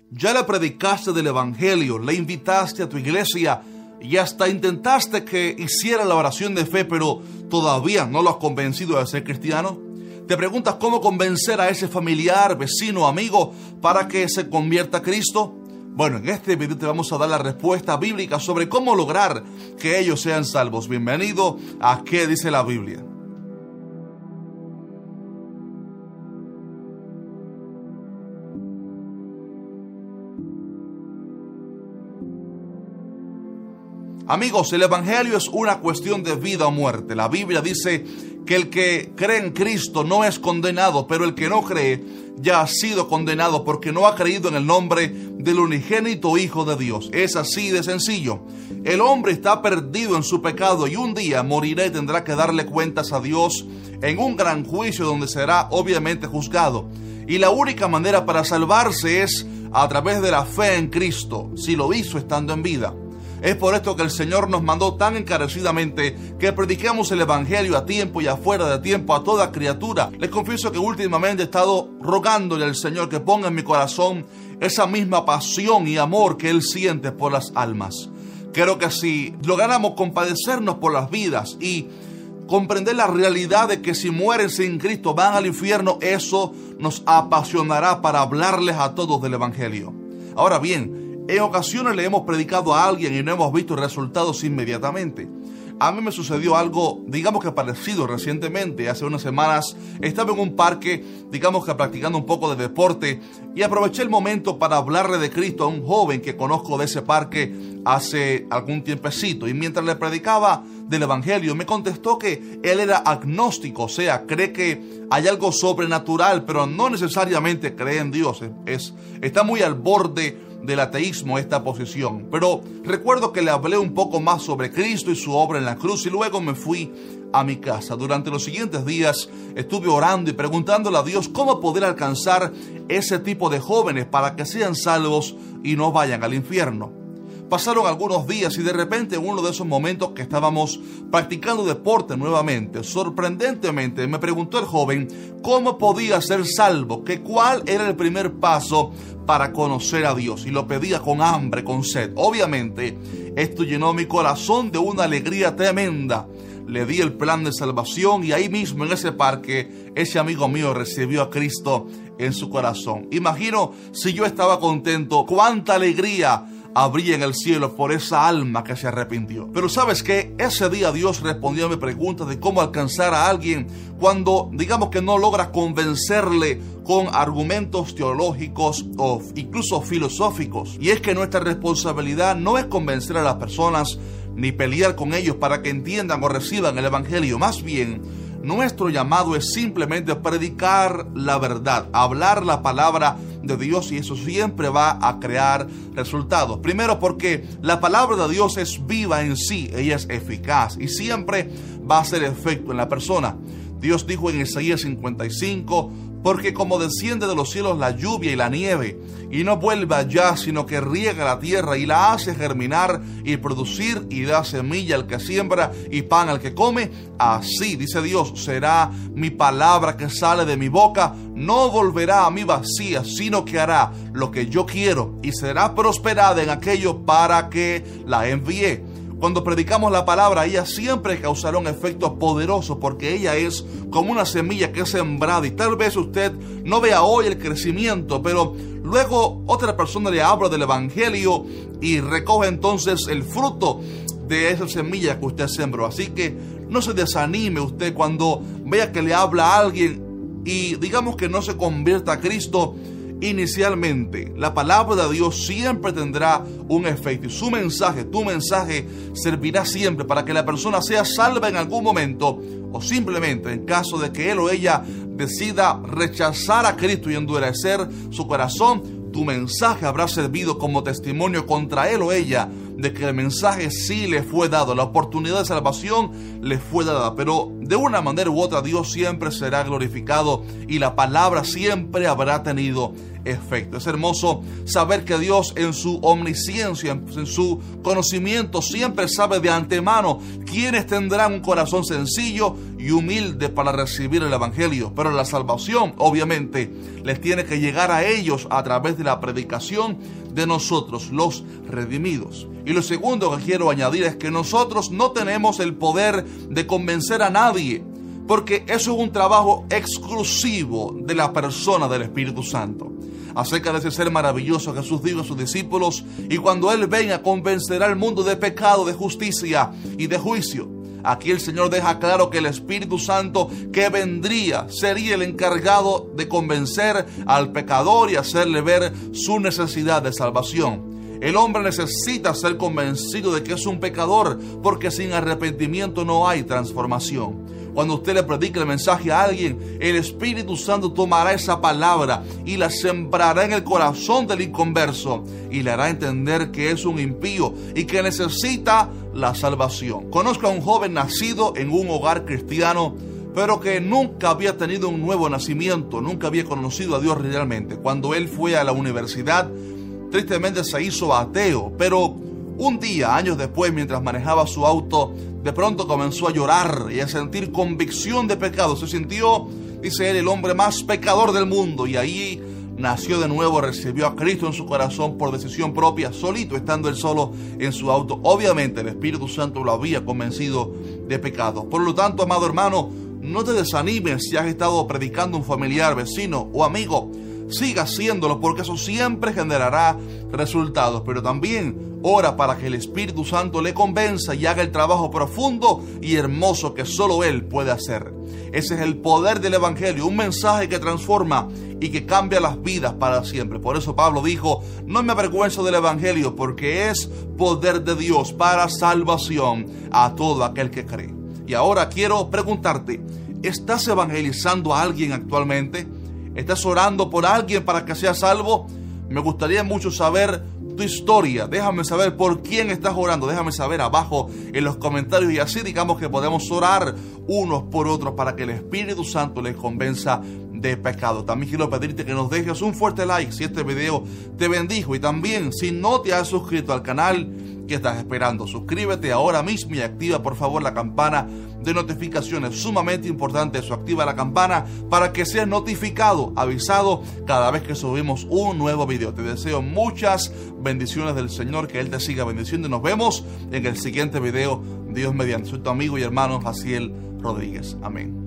Ya le predicaste del Evangelio, le invitaste a tu iglesia y hasta intentaste que hiciera la oración de fe, pero todavía no lo has convencido de ser cristiano. Te preguntas cómo convencer a ese familiar, vecino, amigo para que se convierta a Cristo. Bueno, en este video te vamos a dar la respuesta bíblica sobre cómo lograr que ellos sean salvos. Bienvenido a ¿Qué dice la Biblia? Amigos, el Evangelio es una cuestión de vida o muerte. La Biblia dice que el que cree en Cristo no es condenado, pero el que no cree ya ha sido condenado porque no ha creído en el nombre del unigénito Hijo de Dios. Es así de sencillo. El hombre está perdido en su pecado y un día morirá y tendrá que darle cuentas a Dios en un gran juicio donde será obviamente juzgado. Y la única manera para salvarse es a través de la fe en Cristo, si lo hizo estando en vida. Es por esto que el Señor nos mandó tan encarecidamente que prediquemos el Evangelio a tiempo y afuera de tiempo a toda criatura. Les confieso que últimamente he estado rogándole al Señor que ponga en mi corazón esa misma pasión y amor que Él siente por las almas. Creo que si lográramos compadecernos por las vidas y comprender la realidad de que si mueren sin Cristo van al infierno, eso nos apasionará para hablarles a todos del Evangelio. Ahora bien, en ocasiones le hemos predicado a alguien y no hemos visto resultados inmediatamente. A mí me sucedió algo, digamos que parecido recientemente. Hace unas semanas estaba en un parque, digamos que practicando un poco de deporte, y aproveché el momento para hablarle de Cristo a un joven que conozco de ese parque hace algún tiempecito. Y mientras le predicaba del Evangelio, me contestó que él era agnóstico, o sea, cree que hay algo sobrenatural, pero no necesariamente cree en Dios. Está muy al borde del ateísmo esta posición. Pero recuerdo que le hablé un poco más sobre Cristo y su obra en la cruz y luego me fui a mi casa. Durante los siguientes días estuve orando y preguntándole a Dios cómo poder alcanzar ese tipo de jóvenes para que sean salvos y no vayan al infierno. Pasaron algunos días y de repente en uno de esos momentos que estábamos practicando deporte nuevamente, sorprendentemente me preguntó el joven cómo podía ser salvo, que cuál era el primer paso para conocer a Dios, y lo pedía con hambre, con sed. Obviamente esto llenó mi corazón de una alegría tremenda. Le di el plan de salvación y ahí mismo en ese parque ese amigo mío recibió a Cristo en su corazón. Imagino si yo estaba contento, cuánta alegría habría en el cielo por esa alma que se arrepintió. Pero ¿sabes qué? Ese día Dios respondió a mi pregunta de cómo alcanzar a alguien cuando digamos que no logra convencerle con argumentos teológicos o incluso filosóficos. Y es que nuestra responsabilidad no es convencer a las personas ni pelear con ellos para que entiendan o reciban el Evangelio. Más bien, nuestro llamado es simplemente predicar la verdad, hablar la palabra de Dios, y eso siempre va a crear resultados. Primero porque la palabra de Dios es viva en sí, ella es eficaz y siempre va a hacer efecto en la persona. Dios dijo en Isaías 55, porque como desciende de los cielos la lluvia y la nieve, y no vuelve allá, sino que riega la tierra y la hace germinar y producir, y da semilla al que siembra y pan al que come, así, dice Dios, será mi palabra que sale de mi boca, no volverá a mí vacía, sino que hará lo que yo quiero, y será prosperada en aquello para que la envié. Cuando predicamos la palabra, ella siempre causará un efecto poderoso porque ella es como una semilla que es sembrada y tal vez usted no vea hoy el crecimiento, pero luego otra persona le habla del Evangelio y recoge entonces el fruto de esa semilla que usted sembró. Así que no se desanime usted cuando vea que le habla a alguien y digamos que no se convierta a Cristo inicialmente. La palabra de Dios siempre tendrá un efecto y su mensaje, tu mensaje, servirá siempre para que la persona sea salva en algún momento, o simplemente en caso de que él o ella decida rechazar a Cristo y endurecer su corazón, tu mensaje habrá servido como testimonio contra él o ella de que el mensaje sí le fue dado, la oportunidad de salvación le fue dada, pero de una manera u otra Dios siempre será glorificado y la palabra siempre habrá tenido efecto. Es hermoso saber que Dios en su omnisciencia, en su conocimiento, siempre sabe de antemano quiénes tendrán un corazón sencillo y humilde para recibir el Evangelio. Pero la salvación, obviamente, les tiene que llegar a ellos a través de la predicación de nosotros, los redimidos. Y lo segundo que quiero añadir es que nosotros no tenemos el poder de convencer a nadie, porque eso es un trabajo exclusivo de la persona del Espíritu Santo. Acerca de ese ser maravilloso, Jesús dijo a sus discípulos: y cuando Él venga, convencerá al mundo de pecado, de justicia y de juicio. Aquí el Señor deja claro que el Espíritu Santo que vendría sería el encargado de convencer al pecador y hacerle ver su necesidad de salvación. El hombre necesita ser convencido de que es un pecador, porque sin arrepentimiento no hay transformación. Cuando usted le predique el mensaje a alguien, el Espíritu Santo tomará esa palabra y la sembrará en el corazón del inconverso y le hará entender que es un impío y que necesita la salvación. Conozco a un joven nacido en un hogar cristiano, pero que nunca había tenido un nuevo nacimiento, nunca había conocido a Dios realmente. Cuando él fue a la universidad, tristemente se hizo ateo, pero un día, años después, mientras manejaba su auto, de pronto comenzó a llorar y a sentir convicción de pecado. Se sintió, dice él, el hombre más pecador del mundo, y ahí nació de nuevo, recibió a Cristo en su corazón por decisión propia, solito, estando él solo en su auto. Obviamente el Espíritu Santo lo había convencido de pecado. Por lo tanto, amado hermano, no te desanimes si has estado predicando a un familiar, vecino o amigo. Siga haciéndolo, porque eso siempre generará resultados. Pero también ora para que el Espíritu Santo le convenza y haga el trabajo profundo y hermoso que solo Él puede hacer. Ese es el poder del Evangelio, un mensaje que transforma y que cambia las vidas para siempre. Por eso Pablo dijo: no me avergüenzo del Evangelio, porque es poder de Dios para salvación a todo aquel que cree. Y ahora quiero preguntarte, ¿estás evangelizando a alguien actualmente? ¿Estás orando por alguien para que sea salvo? Me gustaría mucho saber tu historia. Déjame saber por quién estás orando. Déjame saber abajo en los comentarios, y así digamos que podemos orar unos por otros para que el Espíritu Santo les convenza de pecado. También quiero pedirte que nos dejes un fuerte like si este video te bendijo, y también si no te has suscrito al canal, ¿qué estás esperando? Suscríbete ahora mismo y activa por favor la campana de notificaciones. Sumamente importante eso, activa la campana para que seas notificado, avisado cada vez que subimos un nuevo video. Te deseo muchas bendiciones del Señor, que Él te siga bendiciendo, y nos vemos en el siguiente video, Dios mediante. Soy tu amigo y hermano Jaciel Rodríguez. Amén.